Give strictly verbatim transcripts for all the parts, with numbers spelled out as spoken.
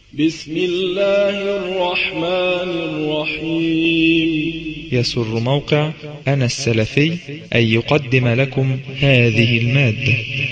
بسم الله الرحمن الرحيم. يسر موقع أنا السلفي أن يقدم لكم هذه المادة.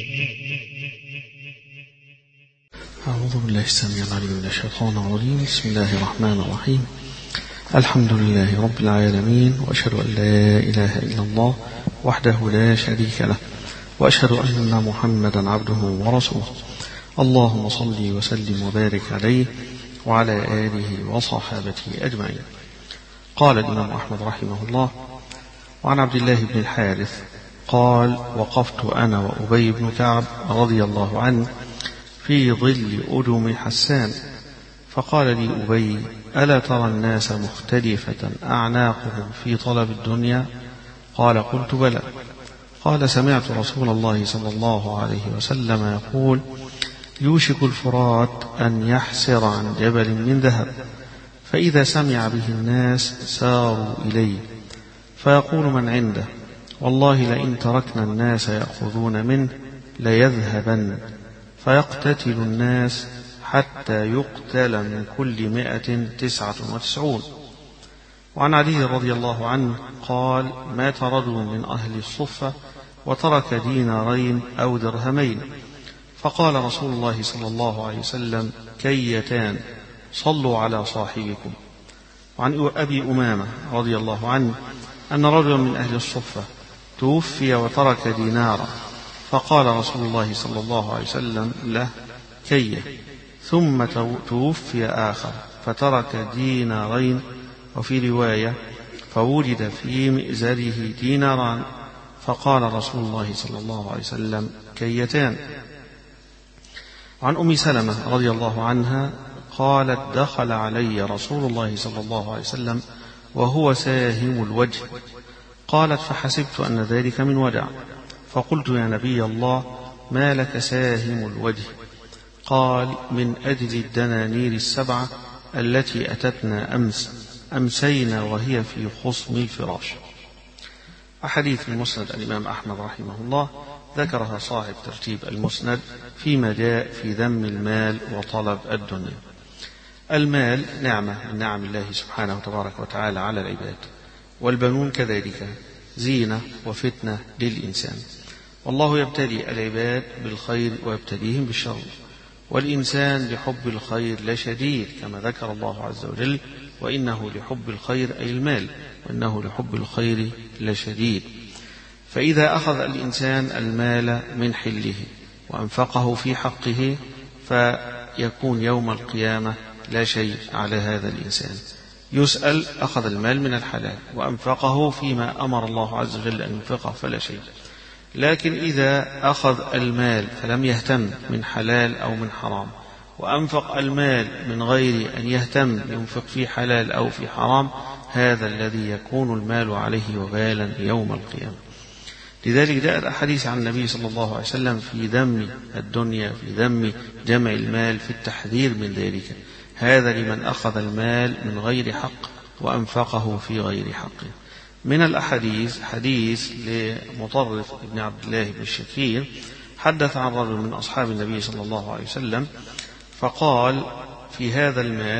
أعوذ بالله السميع العليم من الشيطان الرجيم. بسم الله الرحمن الرحيم. الحمد لله رب العالمين، وأشهد أن لا إله إلا الله وحده لا شريك له، وأشهد أن محمدا عبده ورسوله. اللهم صل وسلم وبارك عليه وعلى آله وصحابته أجمعين. قال الإمام أحمد رحمه الله: وعن عبد الله بن الحارث قال: وقفت أنا وأبي بن كعب رضي الله عنه في ظل أدم حسان، فقال لي أبي: ألا ترى الناس مختلفة أعناقهم في طلب الدنيا؟ قال: قلت بلى. قال: سمعت رسول الله صلى الله عليه وسلم يقول: يوشك الفرات أن يحسر عن جبل من ذهب، فإذا سمع به الناس ساروا إليه، فيقول من عنده: والله لئن تركنا الناس يأخذون منه ليذهبن، فيقتتل الناس حتى يقتل من كل مائة تسعة وتسعون. وعن علي رضي الله عنه قال: مات رجل من أهل الصفة وترك دينارين أو درهمين، فقال رسول الله صلى الله عليه وسلم: كيتان، صلوا على صاحبكم. وعن أبي أمامة رضي الله عنه أن رجلا من أهل الصفة توفي وترك دينارا، فقال رسول الله صلى الله عليه وسلم له: كيه. ثم توفي آخر فترك دينارين، وفي رواية: فوجد في مئزره ديناران، فقال رسول الله صلى الله عليه وسلم: كيتان. عن أم سلمة رضي الله عنها قالت: دخل علي رسول الله صلى الله عليه وسلم وهو ساهم الوجه، قالت: فحسبت أن ذلك من ودع، فقلت: يا نبي الله، ما لك ساهم الوجه؟ قال: من أجل الدنانير السبعة التي أتتنا أمس، أمسينا وهي في خصم الفراش. أحاديث المسند الإمام أحمد رحمه الله ذكرها صاحب ترتيب المسند فيما جاء في ذم المال وطلب الدنيا. المال نعمة من نعم الله سبحانه وتبارك وتعالى على العباد، والبنون كذلك زينة وفتنة للإنسان، والله يبتلي العباد بالخير ويبتليهم بالشر، والإنسان لحب الخير لشديد، كما ذكر الله عز وجل: وإنه لحب الخير أي المال، وإنه لحب الخير لشديد. فإذا أخذ الإنسان المال من حله وأنفقه في حقه فيكون يوم القيامة لا شيء على هذا الإنسان، يسأل: أخذ المال من الحلال وأنفقه فيما أمر الله عز وجل أن ينفقه فلا شيء. لكن إذا أخذ المال فلم يهتم من حلال أو من حرام، وأنفق المال من غير أن يهتم ينفق في حلال أو في حرام، هذا الذي يكون المال عليه وبالا يوم القيامة. لذلك جاء الأحاديث عن النبي صلى الله عليه وسلم في ذم الدنيا، في ذم جمع المال، في التحذير من ذلك. هذا لمن أخذ المال من غير حق وأنفقه في غير حقه. من الأحاديث حديث لمطرف بن عبد الله بن الشخير، حدث عن رجل من أصحاب النبي صلى الله عليه وسلم فقال: في هذا المال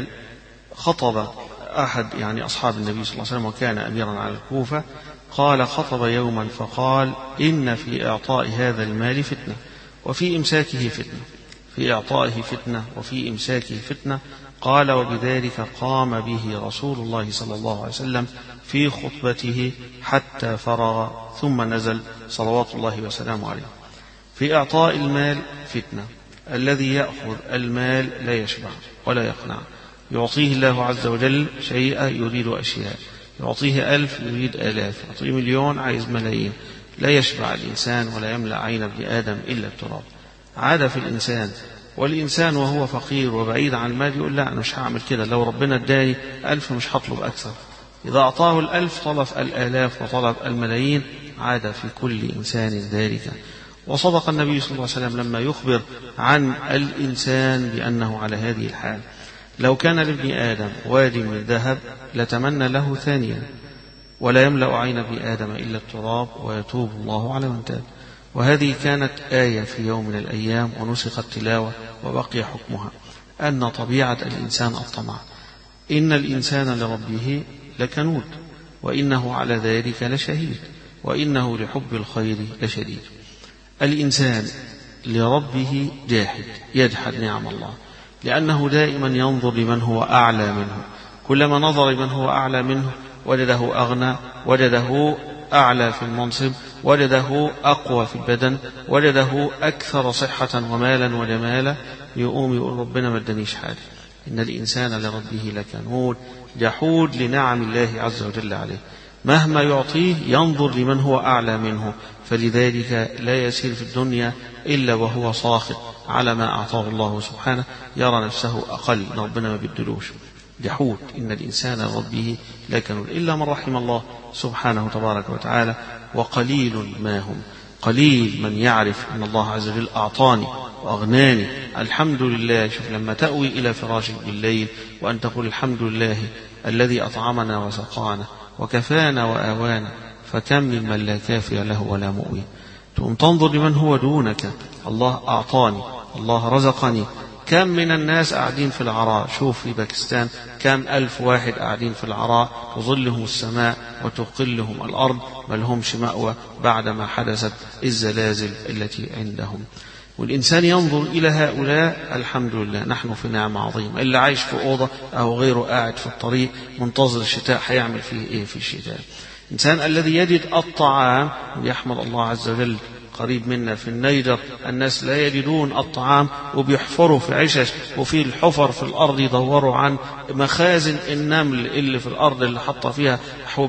خطب أحد يعني أصحاب النبي صلى الله عليه وسلم وكان أميرا على الكوفة، قال: خطب يوما فقال: إن في إعطاء هذا المال فتنة وفي إمساكه فتنة، في إعطائه فتنة وفي إمساكه فتنة. قال: وبذلك قام به رسول الله صلى الله عليه وسلم في خطبته حتى فرغ، ثم نزل صلوات الله وسلامه عليه. في إعطاء المال فتنة، الذي يأخذ المال لا يشبع ولا يقنع، يعطيه الله عز وجل شيئا يريد أشياء، يعطيه ألف يريد آلاف، يعطيه مليون عايز ملايين، لا يشبع الإنسان ولا يملأ عين ابن آدم إلا التراب. عاد في الإنسان، والإنسان وهو فقير وبعيد عن المال يقول: لا، أنا مش هعمل كده، لو ربنا اداني ألف مش هطلب أكثر. إذا أعطاه الألف طلب الآلاف وطلب الملايين، عاد في كل إنسان ذلك. وصدق النبي صلى الله عليه وسلم لما يخبر عن الإنسان بأنه على هذه الحال: لو كان لابن آدم واد من ذهب لتمنى له ثانيا، ولا يملأ عين ابن آدم إلا التراب، ويتوب الله على من تاب. وهذه كانت آية في يوم من الأيام ونسخت تلاوة وبقي حكمها. أن طبيعة الإنسان الطمع. إن الإنسان لربه لكنود وإنه على ذلك لشهيد وإنه لحب الخير لشديد. الإنسان لربه جاحد، يجحد نعم الله، لأنه دائما ينظر لمن هو أعلى منه. كلما نظر لمن هو أعلى منه وجده أغنى، وجده أعلى في المنصب، وجده أقوى في البدن، وجده أكثر صحة ومالا وجمالا، يقوم يقول ربنا ما ادانيش حاجة. إن الإنسان لربه لكنود، جحود لنعم الله عز وجل عليه، مهما يعطيه ينظر لمن هو أعلى منه، فلذلك لا يسير في الدنيا إلا وهو ساخط على ما أعطاه الله سبحانه، يرى نفسه أقل، ربنا ما بدلوش. جحود. إن الإنسان لربه لكنود، إلا من رحم الله سبحانه تبارك وتعالى، وقليل ما هم. قليل من يعرف أن الله عز وجل أعطاني وأغناني، الحمد لله. شوف لما تأوي إلى فراشك بالليل وأن تقول الحمد لله الذي أطعمنا وسقانا وكفانا وآوانا، فكم ممن لا كافي له ولا مؤوي. تقوم تنظر لمن هو دونك، الله أعطاني، الله رزقني. كم من الناس قاعدين في العراء، شوف في باكستان كم ألف واحد قاعدين في العراء، تظلهم السماء وتقلهم الأرض، ما لهمش مأوى بعدما حدثت الزلازل التي عندهم. والإنسان ينظر إلى هؤلاء، الحمد لله نحن في نعمة عظيمة. اللي عايش في أوضة أو غيره قاعد في الطريق منتظر الشتاء هيعمل فيه إيه في الشتاء؟ الإنسان الذي يجد الطعام يحمد الله عز وجل. قريب منا في النيجر الناس لا يجدون الطعام وبيحفروا في عشش وفي الحفر في الأرض يدوروا عن مخازن النمل اللي في الأرض اللي حط فيها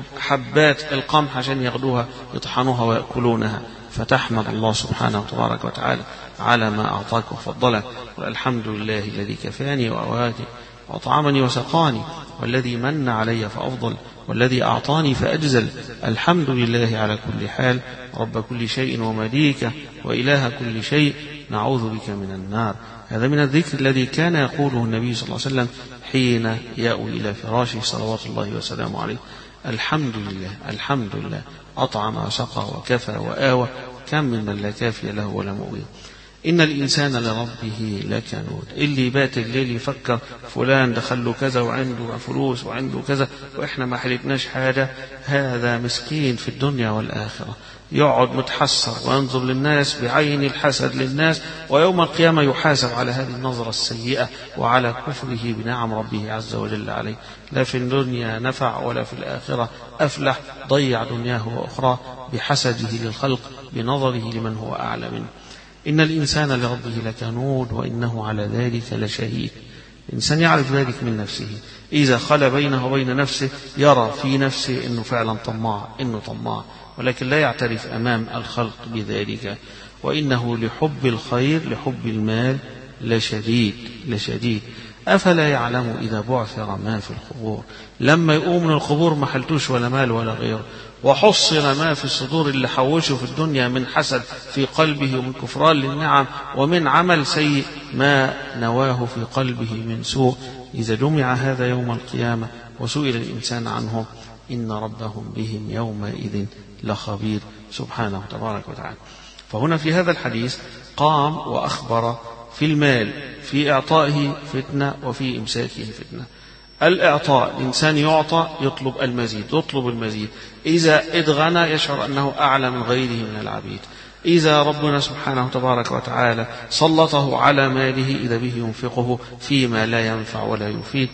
حبات القمح عشان ياخدوها يطحنوها ويأكلونها. فتحمد الله سبحانه وتبارك وتعالى على ما أعطاك وفضلك، والحمد لله الذي كفاني وأواتي وأطعمني وسقاني، والذي من علي فأفضل، والذي أعطاني فأجزل. الحمد لله على كل حال، رب كل شيء ومليكه وإله كل شيء، نعوذ بك من النار. هذا من الذكر الذي كان يقوله النبي صلى الله عليه وسلم حين يأوي إلى فراشه صلوات الله وسلامه عليه. الحمد لله، الحمد لله، أطعم وسقى وكفى وآوى، كم من لا كافي له ولا مؤوي. إن الإنسان لربه لكنود. اللي بات الليل يفكر فلان دخل له كذا وعنده فلوس وعنده كذا وإحنا ما حلتناش حاجة، هذا مسكين في الدنيا والآخرة، يقعد متحسر وينظر للناس بعين الحسد للناس، ويوم القيامة يحاسب على هذه النظرة السيئة وعلى كفره بنعم ربه عز وجل عليه. لا في الدنيا نفع ولا في الآخرة أفلح، ضيع دنياه وأخرى بحسده للخلق بنظره لمن هو أعلى منه. إن الإنسان لربه لكنود وإنه على ذلك لشهيد. الإنسان يعرف ذلك من نفسه، إذا خلى بينه وبين نفسه يرى في نفسه إنه فعلا طماع، إنه طماع، ولكن لا يعترف أمام الخلق بذلك. وإنه لحب الخير، لحب المال لشديد لشديد. أفلا يعلم إذا بعثر ما في القبور، لما يقوم من القبور ما حلتوش ولا مال ولا غيره، وحصر ما في الصدور اللي حوشه في الدنيا من حسد في قلبه ومن كفران للنعم ومن عمل سيء ما نواه في قلبه من سوء، إذا جمع هذا يوم القيامة وسئل الإنسان عنه إن ربهم بهم يومئذ لخبير سبحانه تبارك وتعالى. فهنا في هذا الحديث قام وأخبر في المال، في إعطائه فتنة وفي إمساكه فتنة. الإعطاء، الإنسان يعطى يطلب المزيد، يطلب المزيد، إذا اتغنى يشعر أنه أعلى من غيره من العبيد. إذا ربنا سبحانه تبارك وتعالى سلطه على ماله إذا به ينفقه فيما لا ينفع ولا يفيد،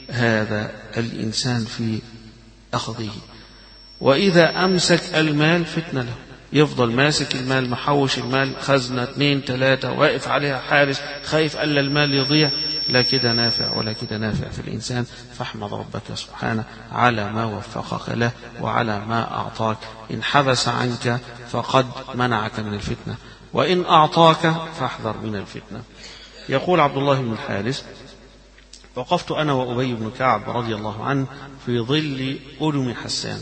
هذا الإنسان في أخذه. وإذا أمسك المال فتنة له، يفضل ماسك المال، محوش المال، خزنة اثنين ثلاثة، واقف عليها حارس، خايف ألا المال يضيع. لا كده نافع ولا كده نافع في الإنسان. فاحمد ربك سبحانه على ما وفقك له وعلى ما أعطاك. إن حبس عنك فقد منعك من الفتنة، وإن أعطاك فاحذر من الفتنة. يقول عبد الله بن الحارث: وقفت أنا وأبي بن كعب رضي الله عنه في ظل أدم حسان،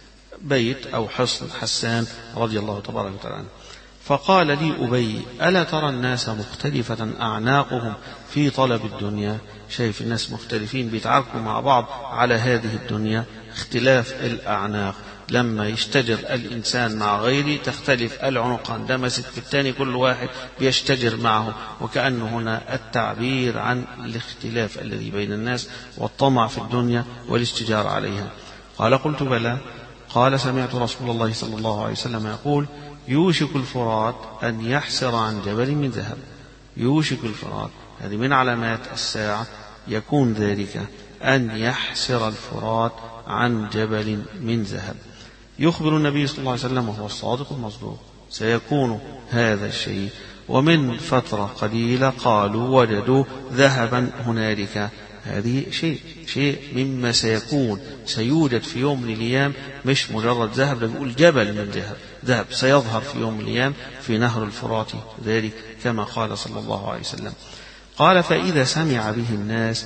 بيت أو حصن حسان رضي الله تبارك وتعالى عنه، فقال لي أبي: ألا ترى الناس مختلفة أعناقهم في طلب الدنيا؟ شايف الناس مختلفين بيتعاركوا مع بعض على هذه الدنيا، اختلاف الأعناق. لما يشتجر الإنسان مع غيره تختلف العنقان، ده مسك في الثاني، كل واحد بيشتجر معه، وكأنه هنا التعبير عن الاختلاف الذي بين الناس والطمع في الدنيا والاشتجار عليها. قال قلت بلى. قال سمعت رسول الله صلى الله عليه وسلم يقول يوشك الفرات أن يحسر عن جبل من ذهب. يوشك الفرات، هذه من علامات الساعة، يكون ذلك أن يحسر الفرات عن جبل من ذهب. يخبر النبي صلى الله عليه وسلم وهو الصادق المصدوق سيكون هذا الشيء. ومن فترة قليلة قالوا وجدوا ذهبا هنالك، هذه شيء شيء مما سيكون، سيوجد في يوم من الأيام، مش مجرد ذهب، ده بيقول جبل من ذهب ذهب سيظهر في يوم من الأيام في نهر الفرات، ذلك كما قال صلى الله عليه وسلم. قال فإذا سمع به الناس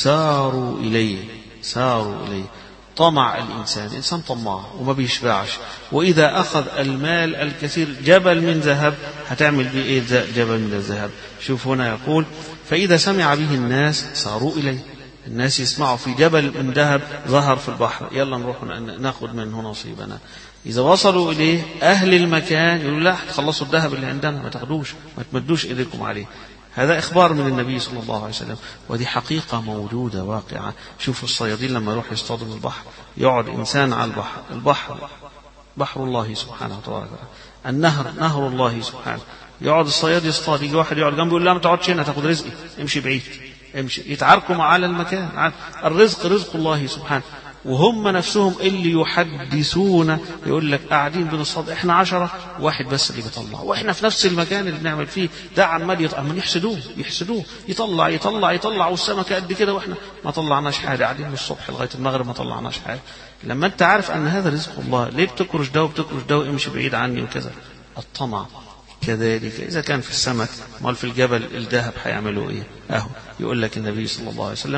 ساروا إليه ساروا إليه طمع الإنسان، إنسان طماع وما بيشبعش، وإذا أخذ المال الكثير جبل من ذهب هتعمل به إيه جبل من الذهب؟ شوف هنا يقول فإذا سمع به الناس ساروا إليه، الناس يسمعوا في جبل من ذهب ظهر في البحر، يلا نروح ناخذ منه نصيبنا. إذا وصلوا إليه أهل المكان يقولوا لا تخلصوا الذهب اللي عندنا، ما تاخدوش، ما تمدوش إيديكم عليه. هذا إخبار من النبي صلى الله عليه وسلم، ودي حقيقة موجودة واقعة. شوفوا الصيادين لما يروح يصطادوا من البحر، يقعد إنسان على البحر، البحر بحر الله سبحانه وتعالى، النهر نهر الله سبحانه، يقعد الصياد يصطاد، يجي واحد يقعد جنبه يقول لا ما تقعدش هنا تاخد رزقي، امشي بعيد امشي، يتعاركوا على المكان. الرزق رزق الله سبحانه، وهم نفسهم اللي يحدثون يقول لك قاعدين بنصطاد احنا عشرة، واحد بس اللي بيطلع، واحنا في نفس المكان اللي بنعمل فيه، ده عمال يطلع، يحسدوه يحسدوه يطلع يطلع يطلع والسمكة قد كده واحنا ما طلعناش حاجة، قاعدين من الصبح لغاية المغرب ما طلعناش حاجة. لما انت عارف ان هذا رزق الله، ليه بتكرش ده وبتكرش ده وامشي بعيد عني وكذا؟ الطمع. كذلك إذا كان في السمك، مال في الجبل الذهب هيعملوا إيه؟ أهو يقول لك النبي صلى الله عليه وسلم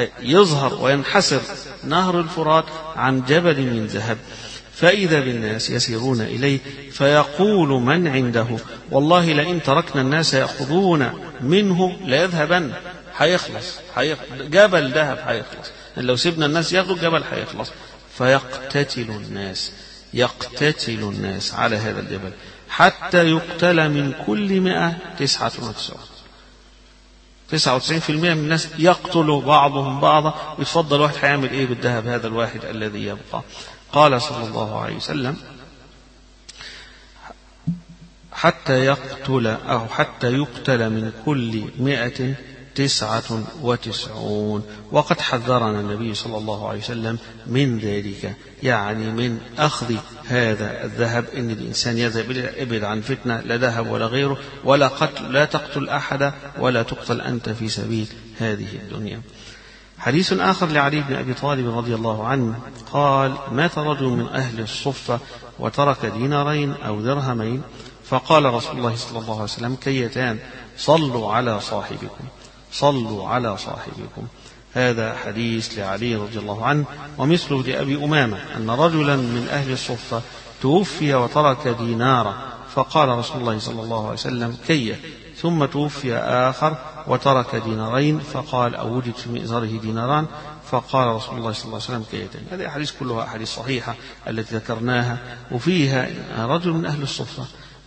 يظهر وينحسر نهر الفرات عن جبل من ذهب، فإذا بالناس يسيرون إليه فيقول من عنده والله لئن تركنا الناس يأخذون منه ليذهبن، هيخلص جبل ذهب هيخلص، لو سيبنا الناس ياخذوا الجبل هيخلص. فيقتتل الناس يقتتل الناس على هذا الجبل حتى يقتل من كل مئة تسعة وتسعون تسعة وتسعين في المئة من الناس يقتل بعضهم بعضا، ويتفضل واحد هيعمل ايه بالذهب هذا الواحد الذي يبقى. قال صلى الله عليه وسلم حتى يقتل أو حتى يقتل من كل مئة تسعة وتسعون. وقد حذرنا النبي صلى الله عليه وسلم من ذلك، يعني من أخذ هذا الذهب، إن الإنسان يذهب إبعد عن فتنة، لا ذهب ولا غيره ولا قتل، لا تقتل أحدا ولا تقتل أنت في سبيل هذه الدنيا. حديث آخر لعلي بن أبي طالب رضي الله عنه قال مات رجل من أهل الصفة وترك دينارين أو درهمين، فقال رسول الله صلى الله عليه وسلم كيتان صلوا على صاحبكم صلوا على صاحبكم. هذا حديث لعلي رضي الله عنه. ومثله لأبي أمامة أن رجلا من أهل الصفة توفي وترك دينارا، فقال رسول الله صلى الله عليه وسلم كي، ثم توفي آخر وترك دينارين، فقال أو وجد في مئزره ديناران، فقال رسول الله صلى الله عليه وسلم كيتين. هذه أحاديث كلها أحاديث صحيحة التي ذكرناها، وفيها رجل من أهل الصفة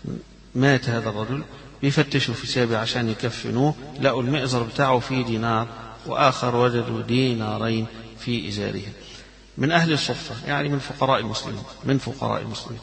مات هذا الرجل، بيفتشوا في سابع عشان يكفنوه، لقوا المئزر بتاعه فيه دينار، وآخر وجدوا دينارين في إزاره. من أهل الصفة يعني من فقراء المسلمين من فقراء المسلمين.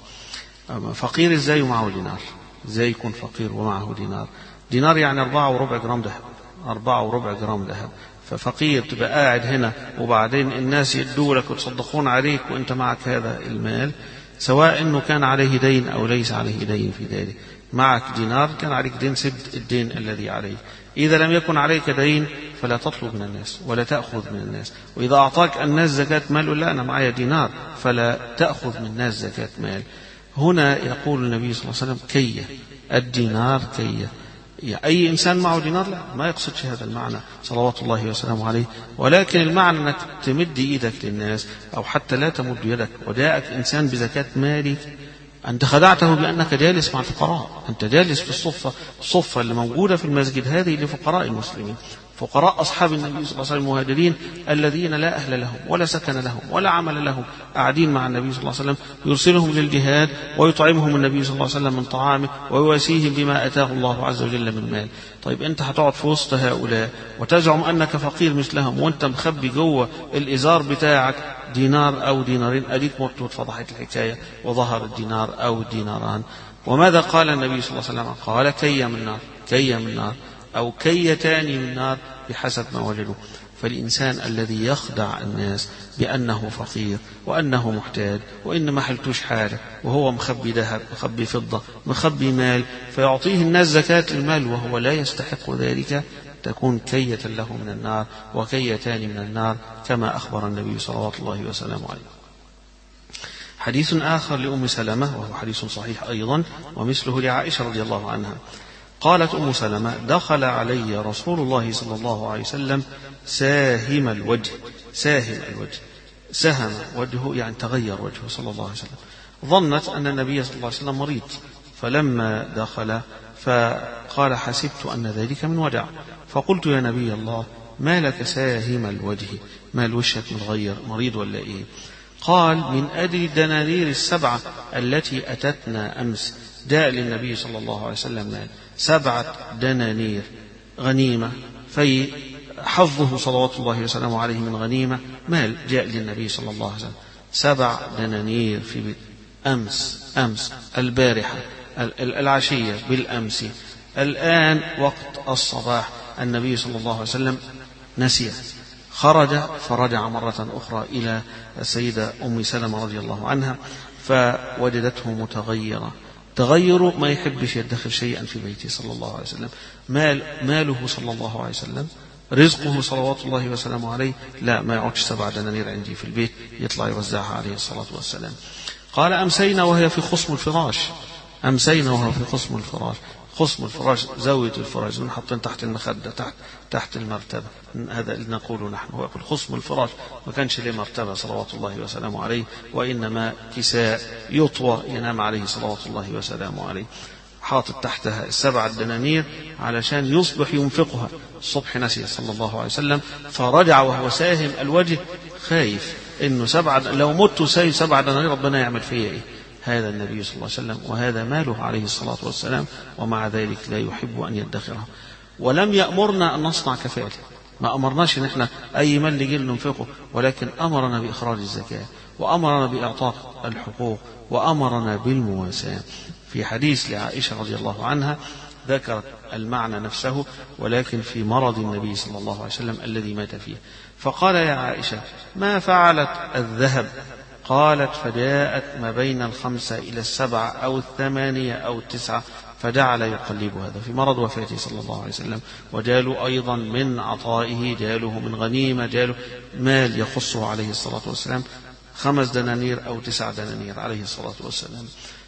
فقير إزاي ومعه دينار؟ إزاي يكون فقير ومعه دينار؟ دينار يعني أربعة وربع جرام ذهب، أربعة وربع جرام ذهب. ففقير تبقى قاعد هنا وبعدين الناس يدوا لك وتصدقون عليك وأنت معك هذا المال، سواء أنه كان عليه دين أو ليس عليه دين في ذلك. معك دينار كان عليك دين، سد الدين الذي عليه. إذا لم يكن عليك دين فلا تطلب من الناس ولا تأخذ من الناس. وإذا أعطاك الناس زكاة مال، لا أنا معي دينار، فلا تأخذ من الناس زكاة مال. هنا يقول النبي صلى الله عليه وسلم كي، الدينار كي. أي إنسان معه دينار؟ لا، ما يقصدش هذا المعنى صلوات الله وسلامه عليه، ولكن المعنى أنك تمد إيدك للناس أو حتى لا تمد يدك، وجاءك إنسان بزكاة مالك، أنت خدعته بأنك جالس مع الفقراء، أنت جالس في الصفة الصفة اللي موجودة في المسجد هذه لفقراء المسلمين، فقراء أصحاب النبي صلى الله عليه وسلم المهاجرين الذين لا أهل لهم ولا سكن لهم ولا عمل لهم، قاعدين مع النبي صلى الله عليه وسلم، يرسلهم للجهاد ويطعمهم النبي صلى الله عليه وسلم من طعامه ويواسيهم بما أتاه الله عز وجل من مال. طيب أنت هتقعد في وسط هؤلاء وتزعم أنك فقير مثلهم وأنت مخبي جوه الإزار بتاعك دينار أو دينارين، أديك مرت واتفضحت الحكاية وظهر الدينار أو الديناران. وماذا قال النبي صلى الله عليه وسلم؟ قال كي من نار، كي من نار أو كيتان من نار بحسب ما وجدوا. فالإنسان الذي يخدع الناس بأنه فقير وأنه محتاج وإن ما حلتوش حاجة وهو مخبي ذهب مخبي فضة مخبي مال فيعطيه الناس زكاة المال وهو لا يستحق ذلك، تكون كية له من النار وكيتان من النار كما أخبر النبي صلوات الله وسلامه عليه. حديث آخر لأم سلمة وهو حديث صحيح أيضا ومثله لعائشة رضي الله عنها، قالت أم سلمة: دخل علي رسول الله صلى الله عليه وسلم ساهم الوجه، ساهم الوجه، سهم وجهه يعني تغير وجهه صلى الله عليه وسلم، ظنت أن النبي صلى الله عليه وسلم مريض، فلما دخل فقال: حسبت أن ذلك من وجع، فقلت: يا نبي الله ما لك ساهم الوجه، ما الوشك متغير، مريض ولا إيه؟ قال: من أجل الدنانير السبعة التي أتتنا أمس، جاء للنبي صلى الله عليه وسلم مال سبعة دنانير غنيمة، في حظه صلوات الله وسلامه عليه من غنيمة مال جاء للنبي صلى الله عليه وسلم سبع دنانير في بيت أمس، أمس البارحة العشية بالأمس، الآن وقت الصباح النبي صلى الله عليه وسلم نسيه، خرج فرجع مرة أخرى إلى السيدة أم سلمة رضي الله عنها فوجدته متغيرا، تغير ما يحبش يدخل شيئا في بيته صلى الله عليه وسلم، مال ماله صلى الله عليه وسلم، رزقه صلوات الله وسلامه عليه، لا ما يقعدش سبع دنانير عندي في البيت يطلع يوزعها عليه الصلاة والسلام. قال: أمسينا وهي في خصم الفراش، أمسينا وهو في خصم الفراش، خصم الفراش زاوية الفراش نحطين تحت المخدة تحت تحت المرتبة، هذا اللي نقوله نحن، هو يقول خصم الفراش، ما كانش له مرتبة صلوات الله وسلامه عليه، وإنما كساء يطوى ينام عليه صلوات الله وسلامه عليه، حاطط تحتها السبع الدنانير علشان يصبح ينفقها، الصبح نسي صلى الله عليه وسلم فرجع وهو ساهم الوجه خايف إنه سبع، لو مت سايب سبع دنانير ربنا يعمل فيا إيه؟ هذا النبي صلى الله عليه وسلم وهذا ماله عليه الصلاة والسلام، ومع ذلك لا يحب أن يدخرها، ولم يأمرنا أن نصنع كفاله، ما أمرناش إن إحنا أي مال نجي ننفقه، ولكن أمرنا بإخراج الزكاة وأمرنا بإعطاء الحقوق وأمرنا بالمواساة. في حديث لعائشة رضي الله عنها ذكرت المعنى نفسه ولكن في مرض النبي صلى الله عليه وسلم الذي مات فيه، فقال: يا عائشة ما فعلت الذهب؟ قالت: فجاءت ما بين الخمسة إلى السبعة أو الثمانية أو التسعة، فجعل يقلب، هذا في مرض وفاته صلى الله عليه وسلم، وجاله أيضا من عطائه، جاله من غنيمة، جاله مال يخصه عليه الصلاة والسلام، خمس دنانير أو تسع دنانير عليه الصلاة والسلام،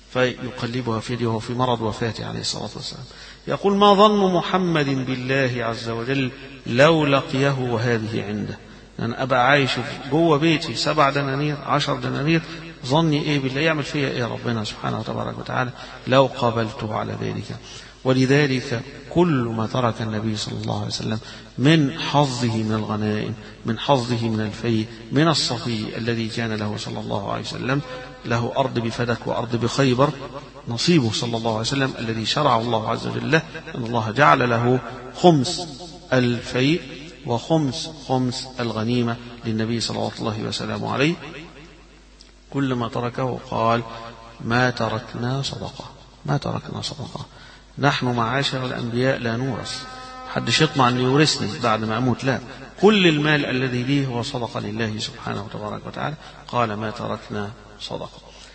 فيقلبها في يده وهو في مرض وفاته عليه الصلاة والسلام. يقول: ما ظن محمد بالله عز وجل لو لقيه وهذه عنده، أنا أبقى عايش جوه بيتي سبع دنانير عشر دنانير، ظني إيه بالله؟ يعمل فيها إيه ربنا سبحانه وتبارك وتعالى لو قابلته على ذلك؟ ولذلك كل ما ترك النبي صلى الله عليه وسلم من حظه من الغنائم، من حظه من الفيء، من الصفي الذي كان له صلى الله عليه وسلم، له أرض بفدك وأرض بخيبر، نصيبه صلى الله عليه وسلم الذي شرعه الله عز وجل له، أن الله جعل له خمس الفيء وخمس خمس الغنيمة للنبي صلى الله عليه وسلم عليه. كل ما تركه قال: ما تركنا صدقة، ما تركنا صدقة، نحن معاشر الأنبياء لا نورث، حدش يطمع أن يورثني بعد ما أموت، لا، كل المال الذي ليه هو صدقة لله سبحانه وتبارك وتعالى. قال: ما تركنا صدقة.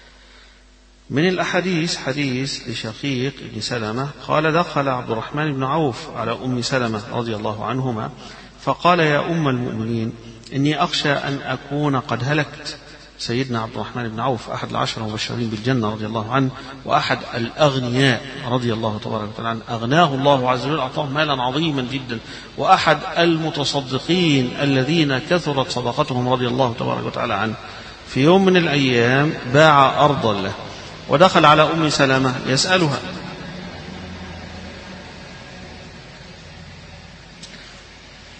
من الأحاديث حديث لشقيق بن سلمة قال: دخل عبد الرحمن بن عوف على أم سلمة رضي الله عنهما فقال: يا أم المؤمنين إني أخشى أن أكون قد هلكت. سيدنا عبد الرحمن بن عوف أحد العشرة المبشرين بالجنة رضي الله عنه، وأحد الأغنياء رضي الله تبارك وتعالى عنه، أغناه الله عز وجل، أعطاه مالا عظيما جدا، وأحد المتصدقين الذين كثرت صدقتهم رضي الله تبارك وتعالى عنه. في يوم من الأيام باع أرضا له ودخل على أم سلمة يسألها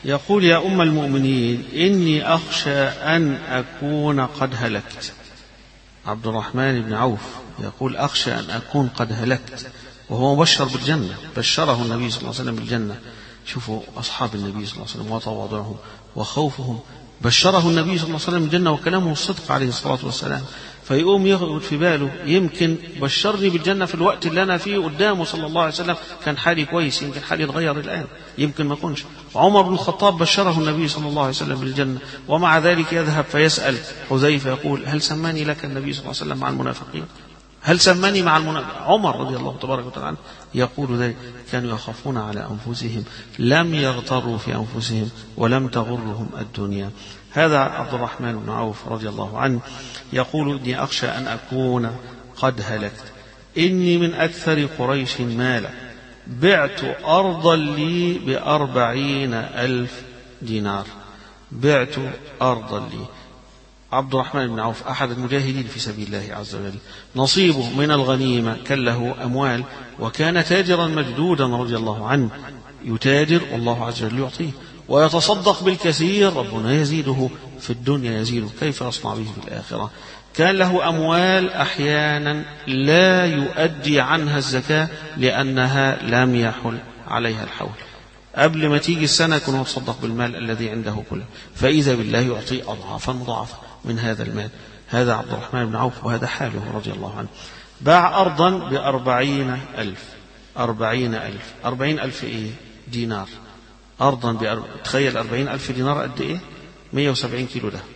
يقول يا أم المؤمنين إني أخشى أن أكون قد هلكت. عبد الرحمن بن عوف يقول أخشى أن أكون قد هلكت، وهو مبشر بالجنة، بشره النبي صلى الله عليه وسلم بالجنة. شوفوا أصحاب النبي صلى الله عليه وسلم وتواضعهم وخوفهم، بشره النبي صلى الله عليه وسلم بالجنة وكلامه الصدق عليه الصلاة والسلام. فيقوم يغلط في باله يمكن بشرني بالجنة في الوقت اللي أنا فيه قدامه صلى الله عليه وسلم كان حالي كويس، يمكن حالي اتغير الآن، يمكن ما كنش. عمر بن الخطاب بشره النبي صلى الله عليه وسلم بالجنة، ومع ذلك يذهب فيسأل حذيفة يقول هل سماني لك النبي صلى الله عليه وسلم مع المنافقين؟ هل سماني مع المنافقين؟ عمر رضي الله تبارك وتعالى عنه يقول ذلك. كانوا يخافون على أنفسهم، لم يغتروا في أنفسهم ولم تغرهم الدنيا. هذا عبد الرحمن بن عوف رضي الله عنه يقول إني أخشى أن أكون قد هلكت، إني من أكثر قريش مالا، بعت أرضا لي بأربعين ألف دينار، بعت أرضا لي. عبد الرحمن بن عوف أحد المجاهدين في سبيل الله عز وجل، نصيبه من الغنيمة كان له أموال، وكان تاجرا مجدودا رضي الله عنه، يتاجر والله عز وجل يعطيه، ويتصدق بالكثير ربنا يزيده في الدنيا يزيده، كيف يصنع به في الآخرة. كان له أموال أحيانا لا يؤدي عنها الزكاة لأنها لم يحل عليها الحول، قبل ما تيجي السنة يكون يتصدق بالمال الذي عنده كله، فإذا بالله يعطي أضعافا مضاعفة من هذا المال. هذا عبد الرحمن بن عوف وهذا حاله رضي الله عنه. باع أرضا بأربعين ألف، أربعين ألف أربعين ألف إيه؟ دينار. أرضا بأرب... تخيل أربعين ألف دينار قد إيه؟ مئة وسبعين كيلو ده.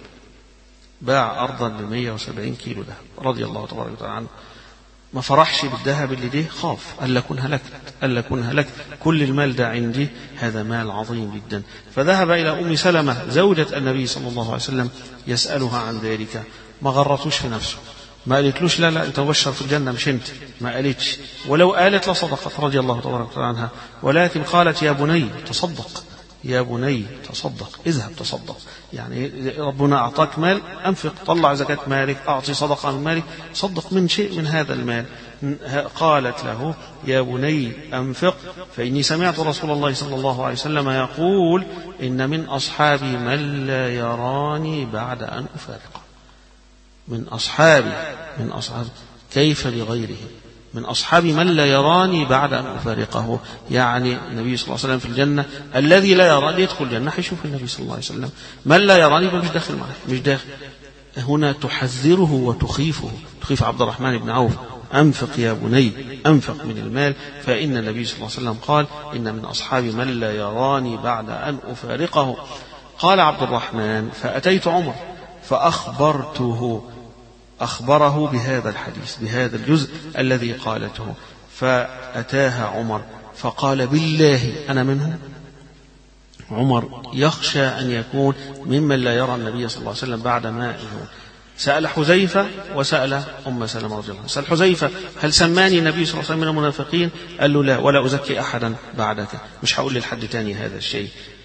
باع أرضا بمئة وسبعين كيلو ده رضي الله تبارك وتعالى عنه. ما فرحش بالذهب اللي ده، خاف ألا أكون هلكت، ألا أكون هلكت، كل المال ده عندي، هذا مال عظيم جدا. فذهب إلى أم سلمة زوجة النبي صلى الله عليه وسلم يسألها عن ذلك، ما غرتوش في نفسه، ما قالتلوش لا لا أنت مبشر في الجنة مش أنت، ما قالتش، ولو قالت لصدقت رضي الله تبارك وتعالى عنها، ولكن قالت يا بني تصدق، يا بني تصدق، اذهب تصدق، يعني ربنا أعطاك مال أنفق، طلع زكاة مالك، أعطي صدقة من مالك، صدق من شيء من هذا المال. قالت له يا بني أنفق، فإني سمعت رسول الله صلى الله عليه وسلم يقول إن من أصحابي من لا يراني بعد أن أفارقه. من أصحابي، من أصحابي كيف بغيره؟ من أصحابي من لا يراني بعد أن أفارقه، يعني النبي صلى الله عليه وسلم في الجنة، الذي لا يراني يدخل الجنة حيشوف النبي صلى الله عليه وسلم، من لا يراني مش داخل معه، مش داخل. هنا تحذره وتخيفه، تخيف عبد الرحمن بن عوف، أنفق يا بني، أنفق من المال، فإن النبي صلى الله عليه وسلم قال إن من أصحابي من لا يراني بعد أن أفارقه. قال عبد الرحمن فأتيت عمر فأخبرته، أخبره بهذا الحديث، بهذا الجزء الذي قالته، فأتاها عمر فقال بالله أنا منه. عمر يخشى أن يكون ممن لا يرى النبي صلى الله عليه وسلم بعد ما يموت. سأل حذيفة وسأل أم سلمة رضي الله عنها. سأل حذيفة هل سماني النبي صلى الله عليه وسلم من المنافقين؟ قال له لا، ولا أزكي أحدا بعدك، مش هقول لحد تاني هذا الشيء.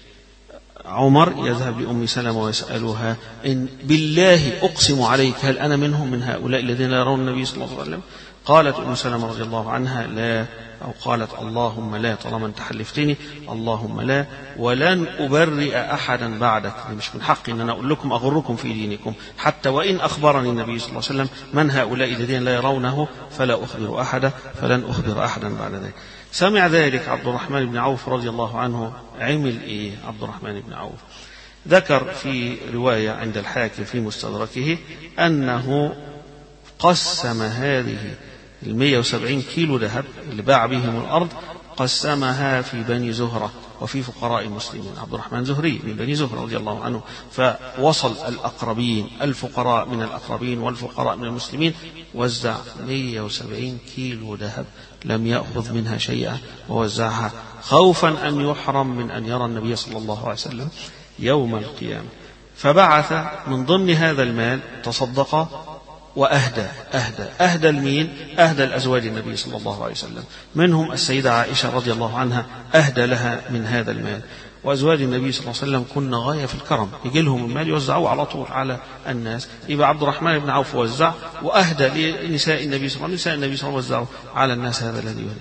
عمر يذهب لأم سلمة ويسألها إن بالله أقسم عليك هل أنا منهم، من هؤلاء الذين لا يرون النبي صلى الله عليه وسلم؟ قالت أم سلمة رضي الله عنها لا، أو قالت اللهم لا، طالما أنت حلفتني اللهم لا، ولن أبرئ أحدا بعدك، مش من حقي أن أنا أقول لكم أغركم في دينكم، حتى وإن أخبرني النبي صلى الله عليه وسلم من هؤلاء الذين لا يرونه فلا أخبر أحدا، فلن أخبر أحدا بعد ذلك. سمع ذلك عبد الرحمن بن عوف رضي الله عنه، عمل إيه عبد الرحمن بن عوف؟ ذكر في رواية عند الحاكم في مستدركه أنه قسم هذه المئة وسبعين كيلو ذهب اللي باع بهم الأرض، قسمها في بني زهرة وفي فقراء المسلمين. عبد الرحمن زهري من بني زهرة رضي الله عنه، فوصل الأقربين، الفقراء من الأقربين والفقراء من المسلمين، وزع مئة وسبعين كيلو ذهب، لم يأخذ منها شيئا ووزعها خوفا أن يحرم من أن يرى النبي صلى الله عليه وسلم يوم القيامة. فبعث من ضمن هذا المال تصدق وأهدى، أهدى أهدى المين؟ أهدى الأزواج النبي صلى الله عليه وسلم، منهم السيدة عائشة رضي الله عنها أهدى لها من هذا المال. وأزواج النبي صلى الله عليه وسلم كنا غاية في الكرم، يجي لهم المال يوزعوه على طول على الناس. يبقى عبد الرحمن بن عوف وزع وأهدى لنساء النبي صلى الله عليه وسلم، نساء النبي صلى الله عليه وسلم وزعوا على الناس هذا الذي يهدى.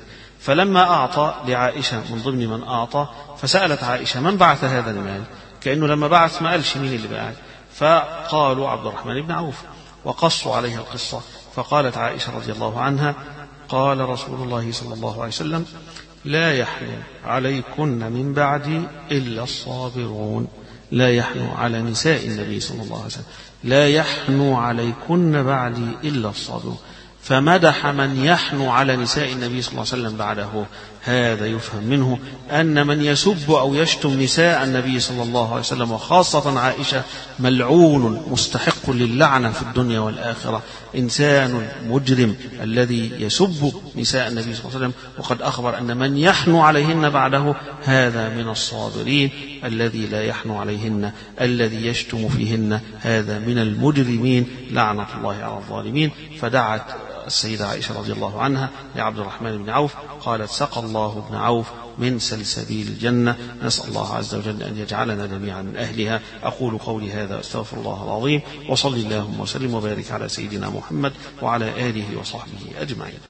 فلما أعطى لعائشة من ضمن من أعطى، فسألت عائشة من بعث هذا المال، كأنه لما بعث ما قالش مين اللي بعث، فقالوا عبد الرحمن بن عوف وقصوا عليها القصة. فقالت عائشة رضي الله عنها قال رسول الله صلى الله عليه وسلم لا يحنو عليكن من بعدي إلا الصابرون. لا يحنو على نساء النبي صلى الله عليه وسلم، لا يحنو عليكن بعدي إلا الصابرون. فمدح من يحنو على نساء النبي صلى الله عليه وسلم بعده. هذا يفهم منه أن من يسب أو يشتم نساء النبي صلى الله عليه وسلم وخاصة عائشة ملعون مستحق للعنة في الدنيا والآخرة، إنسان مجرم الذي يسب نساء النبي صلى الله عليه وسلم. وقد أخبر أن من يحنو عليهن بعده هذا من الصابرين، الذي لا يحنو عليهن الذي يشتم فيهن هذا من المجرمين، لعنة الله على الظالمين. فدعت السيدة عائشة رضي الله عنها لعبد الرحمن بن عوف، قالت سقى الله بن عوف من سلسبيل الجنة. نسأل الله عز وجل أن يجعلنا جميعا من أهلها. أقول قولي هذا أستغفر الله العظيم، وصلي اللهم وسلم وبارك على سيدنا محمد وعلى آله وصحبه أجمعين.